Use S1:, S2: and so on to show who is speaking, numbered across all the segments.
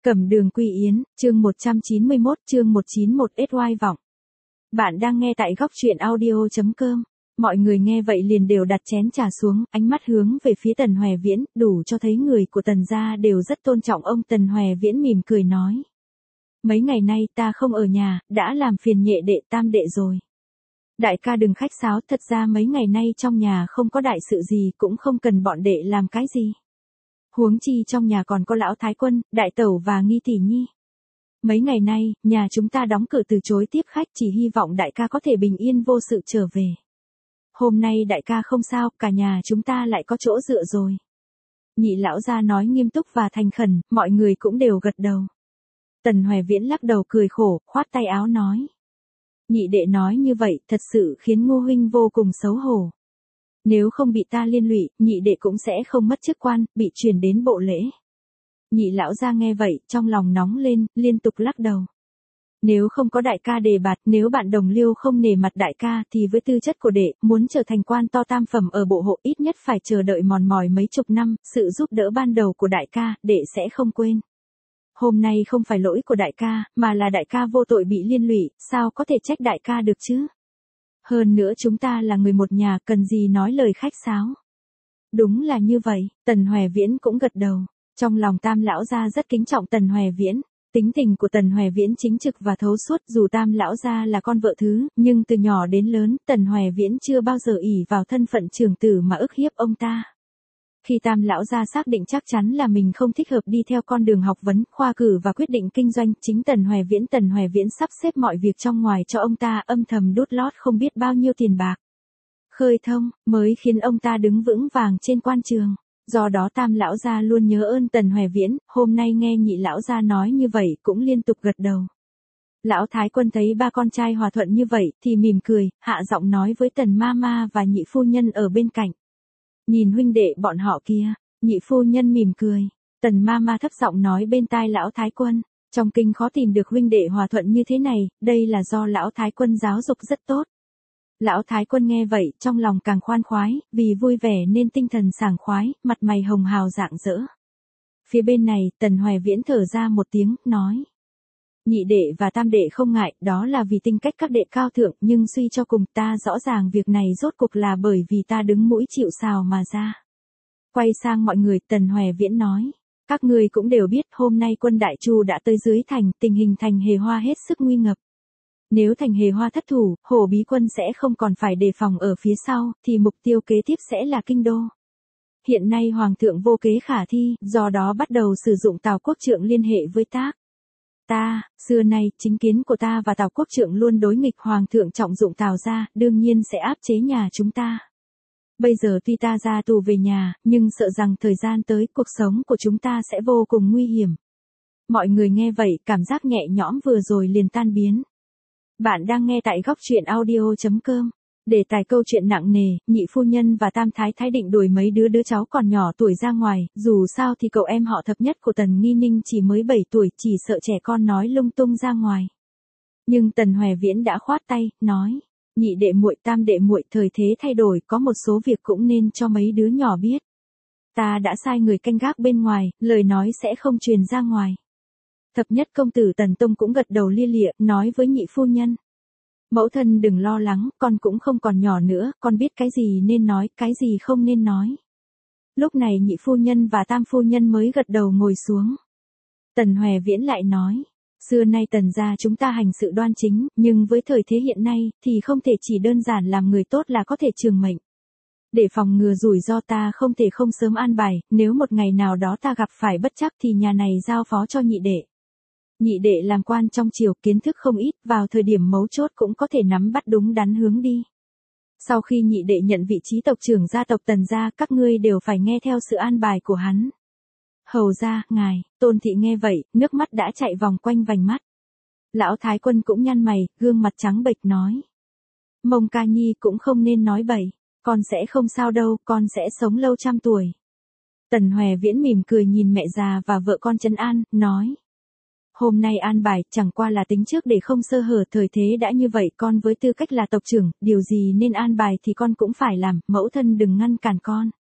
S1: Cẩm Đường Quy Yến, chương 191, chương 191 SY vọng. Bạn đang nghe tại góc truyện audio.com. Mọi người nghe vậy liền đều đặt chén trà xuống, ánh mắt hướng về phía Tần Hoè Viễn, đủ cho thấy người của Tần gia đều rất tôn trọng ông. Tần Hoè Viễn mỉm cười nói. Mấy ngày nay ta không ở nhà, đã làm phiền nhẹ đệ tam đệ rồi. Đại ca đừng khách sáo, thật ra mấy ngày nay trong nhà không có đại sự gì, cũng không cần bọn đệ làm cái gì. Huống chi trong nhà còn có lão thái quân, đại tẩu và nghi tỷ nhi. Mấy ngày nay, nhà chúng ta đóng cửa từ chối tiếp khách, chỉ hy vọng đại ca có thể bình yên vô sự trở về. Hôm nay đại ca không sao, cả nhà chúng ta lại có chỗ dựa rồi. Nhị lão gia nói nghiêm túc và thành khẩn, mọi người cũng đều gật đầu. Tần Hoè Viễn lắc đầu cười khổ, khoát tay áo nói. Nhị đệ nói như vậy, thật sự khiến Ngô huynh vô cùng xấu hổ. Nếu không bị ta liên lụy, nhị đệ cũng sẽ không mất chức quan, bị truyền đến bộ lễ. Nhị lão gia nghe vậy, trong lòng nóng lên, liên tục lắc đầu. Nếu không có đại ca đề bạt, nếu bạn đồng liêu không nể mặt đại ca, thì với tư chất của đệ, muốn trở thành quan to tam phẩm ở bộ hộ ít nhất phải chờ đợi mòn mỏi mấy chục năm, sự giúp đỡ ban đầu của đại ca, đệ sẽ không quên. Hôm nay không phải lỗi của đại ca, mà là đại ca vô tội bị liên lụy, sao có thể trách đại ca được chứ? Hơn nữa chúng ta là người một nhà, cần gì nói lời khách sáo. Đúng là như vậy, Tần Hoè Viễn cũng gật đầu. Trong lòng Tam lão gia rất kính trọng Tần Hoè Viễn. Tính tình của Tần Hoè Viễn chính trực và thấu suốt, dù Tam lão gia là con vợ thứ, nhưng từ nhỏ đến lớn, Tần Hoè Viễn chưa bao giờ ỷ vào thân phận trưởng tử mà ức hiếp ông ta. Khi Tam lão gia xác định chắc chắn là mình không thích hợp đi theo con đường học vấn, khoa cử và quyết định kinh doanh, chính Tần Hoè Viễn sắp xếp mọi việc trong ngoài cho ông ta, âm thầm đút lót không biết bao nhiêu tiền bạc. Khơi thông, mới khiến ông ta đứng vững vàng trên quan trường. Do đó Tam lão gia luôn nhớ ơn Tần Hoè Viễn, hôm nay nghe nhị lão gia nói như vậy cũng liên tục gật đầu. Lão thái quân thấy ba con trai hòa thuận như vậy thì mỉm cười, hạ giọng nói với Tần Mama và nhị phu nhân ở bên cạnh. Nhìn huynh đệ bọn họ kia, nhị phu nhân mỉm cười. Tần Mama thấp giọng nói bên tai lão thái quân, trong kinh khó tìm được huynh đệ hòa thuận như thế này, đây là do lão thái quân giáo dục rất tốt. Lão thái quân nghe vậy, trong lòng càng khoan khoái, vì vui vẻ nên tinh thần sảng khoái, mặt mày hồng hào rạng rỡ. Phía bên này, Tần Hoè Viễn thở ra một tiếng, nói. Nhị đệ và tam đệ không ngại, đó là vì tính cách các đệ cao thượng, nhưng suy cho cùng ta rõ ràng việc này rốt cuộc là bởi vì ta đứng mũi chịu sào mà ra. Quay sang mọi người, Tần Hoè Viễn nói. Các ngươi cũng đều biết hôm nay quân Đại Chu đã tới dưới thành, tình hình thành Hề Hoa hết sức nguy ngập. Nếu thành Hề Hoa thất thủ, Hổ Bí quân sẽ không còn phải đề phòng ở phía sau, thì mục tiêu kế tiếp sẽ là kinh đô. Hiện nay Hoàng thượng vô kế khả thi, do đó bắt đầu sử dụng Tào Quốc Trượng liên hệ với Tác. Ta, xưa nay, chính kiến của ta và Tào Quốc Trượng luôn đối nghịch, Hoàng thượng trọng dụng Tào gia, đương nhiên sẽ áp chế nhà chúng ta. Bây giờ tuy ta ra tù về nhà, nhưng sợ rằng thời gian tới, cuộc sống của chúng ta sẽ vô cùng nguy hiểm. Mọi người nghe vậy, cảm giác nhẹ nhõm vừa rồi liền tan biến. Bạn đang nghe tại góc truyện audio.com. Đề tài câu chuyện nặng nề, nhị phu nhân và tam thái thái định đuổi mấy đứa cháu còn nhỏ tuổi ra ngoài, dù sao thì cậu em họ thập nhất của Tần Nghi Ninh chỉ mới 7 tuổi, chỉ sợ trẻ con nói lung tung ra ngoài. Nhưng Tần Hoè Viễn đã khoát tay, nói, nhị đệ muội tam đệ muội, thời thế thay đổi, có một số việc cũng nên cho mấy đứa nhỏ biết. Ta đã sai người canh gác bên ngoài, lời nói sẽ không truyền ra ngoài. Thập nhất công tử Tần Tông cũng gật đầu lia lịa, nói với nhị phu nhân. Mẫu thân đừng lo lắng, con cũng không còn nhỏ nữa, con biết cái gì nên nói, cái gì không nên nói. Lúc này nhị phu nhân và tam phu nhân mới gật đầu ngồi xuống. Tần Hoè Viễn lại nói, xưa nay Tần gia chúng ta hành sự đoan chính, nhưng với thời thế hiện nay, thì không thể chỉ đơn giản làm người tốt là có thể trường mệnh. Để phòng ngừa rủi ro ta không thể không sớm an bài, nếu một ngày nào đó ta gặp phải bất trắc thì nhà này giao phó cho nhị đệ. Nhị đệ làm quan trong triều, kiến thức không ít, vào thời điểm mấu chốt cũng có thể nắm bắt đúng đắn hướng đi. Sau khi nhị đệ nhận vị trí tộc trưởng gia tộc Tần gia, các ngươi đều phải nghe theo sự an bài của hắn. Hầu gia, ngài, Tôn thị nghe vậy, nước mắt đã chạy vòng quanh vành mắt. Lão thái quân cũng nhăn mày, gương mặt trắng bệch nói. Mông ca nhi cũng không nên nói bậy, con sẽ không sao đâu, con sẽ sống lâu trăm tuổi. Tần Hoè Viễn mỉm cười nhìn mẹ già và vợ con trấn an, nói. Hôm nay an bài, chẳng qua là tính trước để không sơ hở, thời thế đã như vậy, con với tư cách là tộc trưởng, điều gì nên an bài thì con cũng phải làm, mẫu thân đừng ngăn cản con.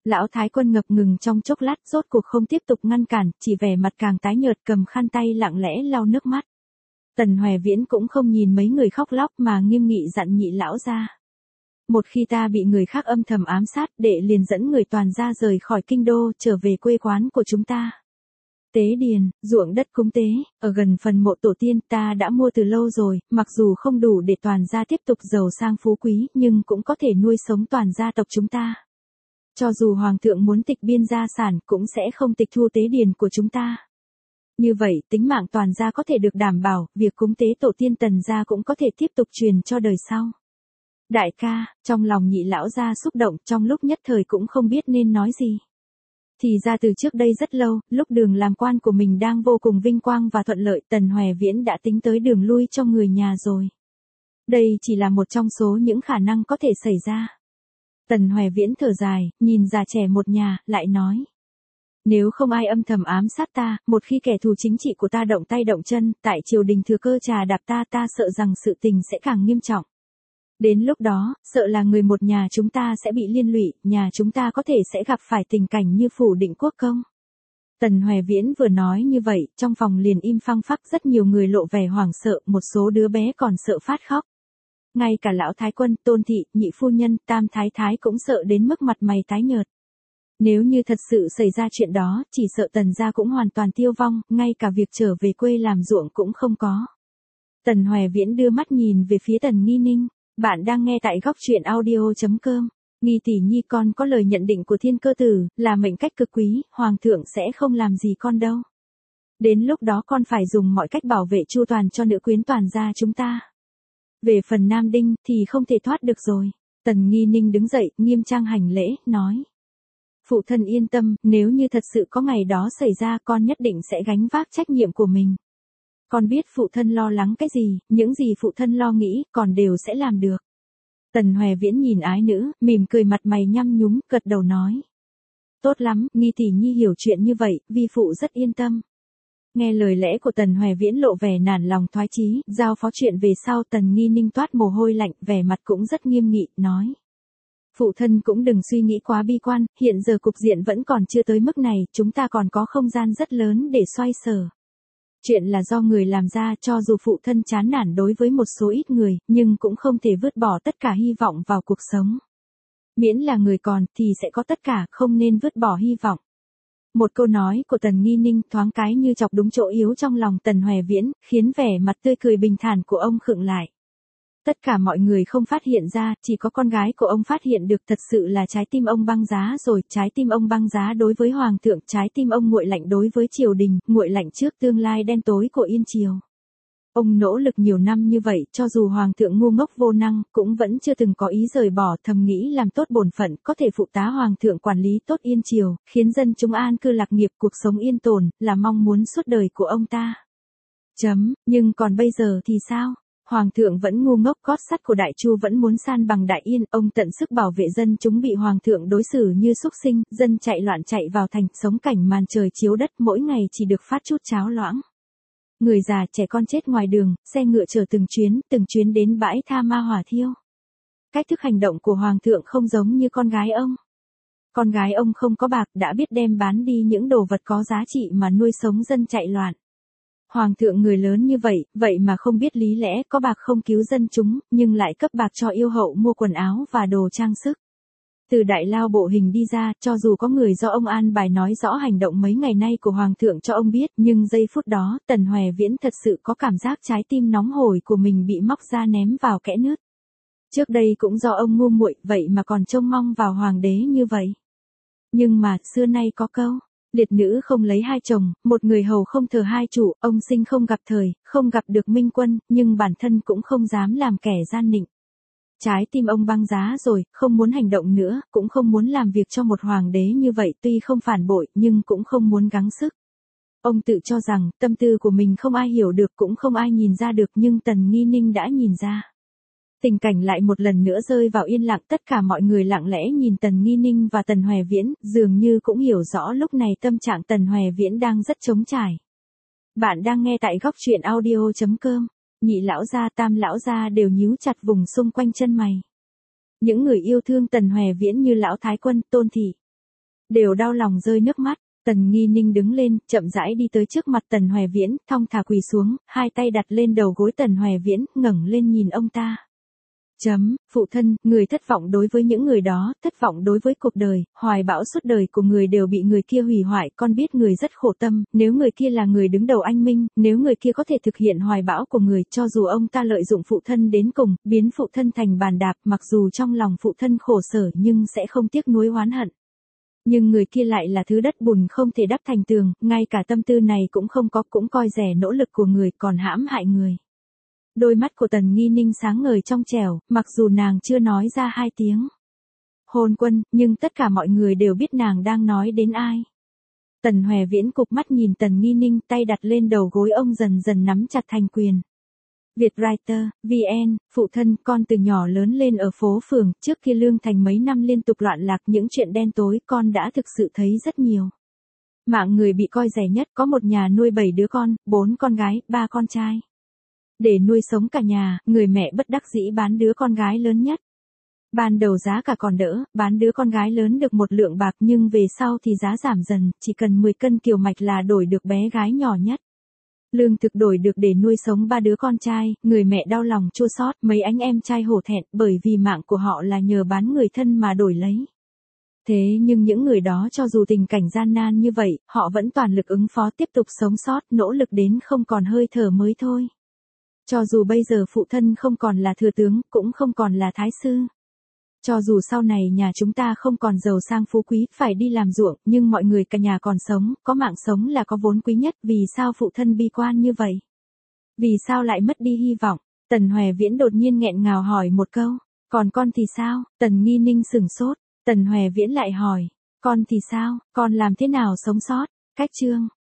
S1: Lão Thái Quân ngập ngừng trong chốc lát, rốt cuộc không tiếp tục ngăn cản, chỉ vẻ mặt càng tái nhợt cầm khăn tay lặng lẽ lau nước mắt. Tần Hoè Viễn cũng không nhìn mấy người khóc lóc mà nghiêm nghị dặn Nhị lão gia. Một khi ta bị người khác âm thầm ám sát, đệ liền dẫn người toàn gia rời khỏi kinh đô, trở về quê quán của chúng ta. Tế điền, ruộng đất cúng tế, ở gần phần mộ tổ tiên ta đã mua từ lâu rồi, mặc dù không đủ để toàn gia tiếp tục giàu sang phú quý, nhưng cũng có thể nuôi sống toàn gia tộc chúng ta. Cho dù hoàng thượng muốn tịch biên gia sản, cũng sẽ không tịch thu tế điền của chúng ta. Như vậy, tính mạng toàn gia có thể được đảm bảo, việc cúng tế tổ tiên Tần gia cũng có thể tiếp tục truyền cho đời sau. Đại ca, trong lòng Nhị lão gia xúc động, trong lúc nhất thời cũng không biết nên nói gì. Thì ra từ trước đây rất lâu, lúc đường làm quan của mình đang vô cùng vinh quang và thuận lợi, Tần Hoè Viễn đã tính tới đường lui cho người nhà rồi. Đây chỉ là một trong số những khả năng có thể xảy ra. Tần Hoè Viễn thở dài, nhìn già trẻ một nhà, lại nói. Nếu không ai âm thầm ám sát ta, một khi kẻ thù chính trị của ta động tay động chân, tại triều đình thừa cơ trà đạp ta sợ rằng sự tình sẽ càng nghiêm trọng. Đến lúc đó, sợ là người một nhà chúng ta sẽ bị liên lụy, nhà chúng ta có thể sẽ gặp phải tình cảnh như Phủ Định Quốc công. Tần Hoè Viễn vừa nói như vậy, trong phòng liền im phăng phắc, rất nhiều người lộ vẻ hoảng sợ, một số đứa bé còn sợ phát khóc. Ngay cả lão Thái Quân, Tôn thị, nhị phu nhân, Tam Thái Thái cũng sợ đến mức mặt mày tái nhợt. Nếu như thật sự xảy ra chuyện đó, chỉ sợ Tần gia cũng hoàn toàn tiêu vong, ngay cả việc trở về quê làm ruộng cũng không có. Tần Hoè Viễn đưa mắt nhìn về phía Tần Nghi Ninh. Bạn đang nghe tại góc truyện audio.com. Nghi tỷ nhi, con có lời nhận định của Thiên Cơ Tử, là mệnh cách cực quý, hoàng thượng sẽ không làm gì con đâu. Đến lúc đó con phải dùng mọi cách bảo vệ chu toàn cho nữ quyến toàn gia chúng ta. Về phần Nam Đinh thì không thể thoát được rồi. Tần Nghi Ninh đứng dậy, nghiêm trang hành lễ, nói. Phụ thân yên tâm, nếu như thật sự có ngày đó xảy ra, con nhất định sẽ gánh vác trách nhiệm của mình. Con biết phụ thân lo lắng cái gì, những gì phụ thân lo nghĩ, con đều sẽ làm được. Tần Hoè Viễn nhìn ái nữ, mỉm cười mặt mày nhăm nhúm, gật đầu nói. Tốt lắm, Nghi tỷ nhi hiểu chuyện như vậy, vi phụ rất yên tâm. Nghe lời lẽ của Tần Hoè Viễn lộ vẻ nản lòng thoái chí, giao phó chuyện về sau, Tần Nghi Ninh toát mồ hôi lạnh, vẻ mặt cũng rất nghiêm nghị, nói. Phụ thân cũng đừng suy nghĩ quá bi quan, hiện giờ cục diện vẫn còn chưa tới mức này, chúng ta còn có không gian rất lớn để xoay sở. Chuyện là do người làm ra, cho dù phụ thân chán nản đối với một số ít người, nhưng cũng không thể vứt bỏ tất cả hy vọng vào cuộc sống. Miễn là người còn, thì sẽ có tất cả, không nên vứt bỏ hy vọng. Một câu nói của Tần Nghi Ninh thoáng cái như chọc đúng chỗ yếu trong lòng Tần Hoè Viễn, khiến vẻ mặt tươi cười bình thản của ông khựng lại. Tất cả mọi người không phát hiện ra, chỉ có con gái của ông phát hiện được, thật sự là trái tim ông băng giá rồi, trái tim ông băng giá đối với hoàng thượng, trái tim ông nguội lạnh đối với triều đình, nguội lạnh trước tương lai đen tối của Yên Triều. Ông nỗ lực nhiều năm như vậy, cho dù hoàng thượng ngu ngốc vô năng, cũng vẫn chưa từng có ý rời bỏ, thầm nghĩ làm tốt bổn phận, có thể phụ tá hoàng thượng quản lý tốt Yên Triều, khiến dân chúng an cư lạc nghiệp, cuộc sống yên tồn, là mong muốn suốt đời của ông ta. Nhưng còn bây giờ thì sao? Hoàng thượng vẫn ngu ngốc, gót sắt của Đại Chu vẫn muốn san bằng Đại Yên, ông tận sức bảo vệ dân chúng bị hoàng thượng đối xử như súc sinh, dân chạy loạn chạy vào thành, sống cảnh màn trời chiếu đất, mỗi ngày chỉ được phát chút cháo loãng. Người già trẻ con chết ngoài đường, xe ngựa chở từng chuyến đến bãi tha ma hỏa thiêu. Cách thức hành động của hoàng thượng không giống như con gái ông. Con gái ông không có bạc, đã biết đem bán đi những đồ vật có giá trị mà nuôi sống dân chạy loạn. Hoàng thượng người lớn như vậy, vậy mà không biết lý lẽ, có bạc không cứu dân chúng, nhưng lại cấp bạc cho yêu hậu mua quần áo và đồ trang sức. Từ Đại Lao bộ hình đi ra, cho dù có người do ông an bài nói rõ hành động mấy ngày nay của hoàng thượng cho ông biết, nhưng giây phút đó, Tần Hoè Viễn thật sự có cảm giác trái tim nóng hổi của mình bị móc ra ném vào kẽ nứt. Trước đây cũng do ông ngu muội, vậy mà còn trông mong vào hoàng đế như vậy. Nhưng mà, xưa nay có câu, liệt nữ không lấy hai chồng, một người hầu không thờ hai chủ, ông sinh không gặp thời, không gặp được minh quân, nhưng bản thân cũng không dám làm kẻ gian nịnh. Trái tim ông băng giá rồi, không muốn hành động nữa, cũng không muốn làm việc cho một hoàng đế như vậy, tuy không phản bội, nhưng cũng không muốn gắng sức. Ông tự cho rằng, tâm tư của mình không ai hiểu được, cũng không ai nhìn ra được, nhưng Tần Nghi Ninh đã nhìn ra. Tình cảnh lại một lần nữa rơi vào yên lặng, tất cả mọi người lặng lẽ nhìn Tần Nghi Ninh và Tần Hoè Viễn, dường như cũng hiểu rõ lúc này tâm trạng Tần Hoè Viễn đang rất trống trải. Bạn đang nghe tại góc truyện audio.com. Nhị lão gia, Tam lão gia đều nhíu chặt vùng xung quanh chân mày. Những người yêu thương Tần Hoè Viễn như lão Thái Quân, Tôn thị, đều đau lòng rơi nước mắt. Tần Nghi Ninh đứng lên, chậm rãi đi tới trước mặt Tần Hoài Viễn, thong thả quỳ xuống, hai tay đặt lên đầu gối Tần Hoài Viễn, ngẩng lên nhìn ông ta. Phụ thân, người thất vọng đối với những người đó, thất vọng đối với cuộc đời, hoài bão suốt đời của người đều bị người kia hủy hoại, con biết người rất khổ tâm, nếu người kia là người đứng đầu anh minh, nếu người kia có thể thực hiện hoài bão của người, cho dù ông ta lợi dụng phụ thân đến cùng, biến phụ thân thành bàn đạp, mặc dù trong lòng phụ thân khổ sở nhưng sẽ không tiếc nuối oán hận. Nhưng người kia lại là thứ đất bùn không thể đắp thành tường, ngay cả tâm tư này cũng không có, cũng coi rẻ nỗ lực của người, còn hãm hại người. Đôi mắt của Tần Nghi Ninh sáng ngời trong trẻo, mặc dù nàng chưa nói ra hai tiếng Hôn Quân, nhưng tất cả mọi người đều biết nàng đang nói đến ai. Tần Hoài Viễn cụp mắt nhìn Tần Nghi Ninh, tay đặt lên đầu gối ông dần dần nắm chặt thành quyền. Vietwriter, VN, phụ thân, con từ nhỏ lớn lên ở phố phường, trước kia Lương Thành mấy năm liên tục loạn lạc những chuyện đen tối, con đã thực sự thấy rất nhiều. Mạng người bị coi rẻ nhất, có một nhà nuôi 7 đứa con, 4 con gái, 3 con trai. Để nuôi sống cả nhà, người mẹ bất đắc dĩ bán đứa con gái lớn nhất. Ban đầu giá cả còn đỡ, bán đứa con gái lớn được 1 lượng bạc nhưng về sau thì giá giảm dần, chỉ cần 10 cân kiều mạch là đổi được bé gái nhỏ nhất. Lương thực đổi được để nuôi sống 3 đứa con trai, người mẹ đau lòng chua xót, mấy anh em trai hổ thẹn bởi vì mạng của họ là nhờ bán người thân mà đổi lấy. Thế nhưng những người đó cho dù tình cảnh gian nan như vậy, họ vẫn toàn lực ứng phó tiếp tục sống sót, nỗ lực đến không còn hơi thở mới thôi. Cho dù bây giờ phụ thân không còn là thừa tướng, cũng không còn là thái sư. Cho dù sau này nhà chúng ta không còn giàu sang phú quý, phải đi làm ruộng, nhưng mọi người cả nhà còn sống, có mạng sống là có vốn quý nhất, vì sao phụ thân bi quan như vậy? Vì sao lại mất đi hy vọng? Tần Hoài Viễn đột nhiên nghẹn ngào hỏi một câu, còn con thì sao? Tần Nghi Ninh sửng sốt, Tần Hoài Viễn lại hỏi, con thì sao, con làm thế nào sống sót? Cách chương